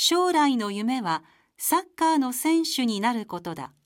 将来の夢はサッカーの選手になることだ。